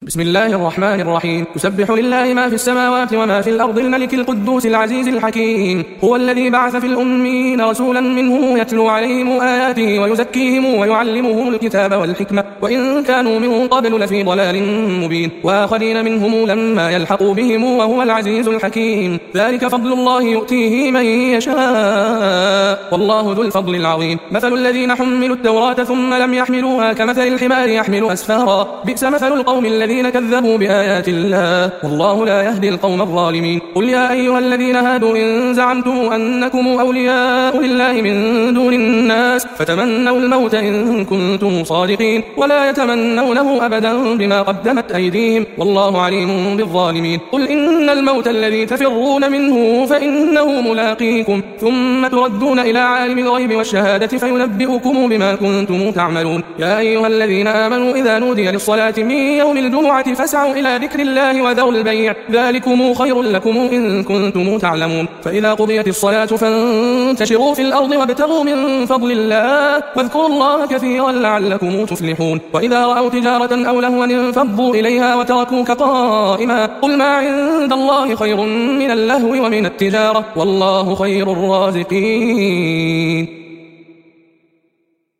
بسم الله الرحمن الرحيم. يسبح لله ما في السماوات وما في الأرض الملك القدوس العزيز الحكيم. هو الذي بعث في الأميين رسولا منهم يتلو عليهم آياته ويزكيهم ويعلمهم الكتاب والحكمة وإن كانوا من قبل لفي ضلال مبين وآخرين منهم لما يلحقوا بهم وهو العزيز الحكيم. ذلك فضل الله يؤتيه من يشاء والله ذو الفضل العظيم. مثل الذين حملوا التوراة ثم لم يحملوها كمثل الحمار يحمل أسفارا بئس مثل القوم الذين كذبوا بآيات الله والله لا يهدي القوم الظالمين. قل يا أيها الذين هادوا إن زعمتم أنكم أولياء لله من دون الناس فتمنوا الموت إن كنتم صادقين ولا يتمنونه أبدا بما قدمت أيديهم والله عليم بالظالمين. قل إن الموت الذي تفرون منه فإنه ملاقيكم ثم تردون إلى عالم الغيب والشهادة فينبئكم بما كنتم تعملون. يا أيها الذين آمنوا إذا نودي للصلاة من يوم الجمعة فاسعوا إلى ذكر الله وذروا البيع ذلكم خير لكم إن كنتم تعلمون. فإذا قضيت الصلاة فانتشروا في الأرض وابتغوا من فضل الله واذكروا الله كثيرا لعلكم تفلحون. وإذا رأوا تجارة أو لهوا انفضوا إليها وتركوك قائما قل ما عند الله خير من اللهو ومن التجارة والله خير الرازقين.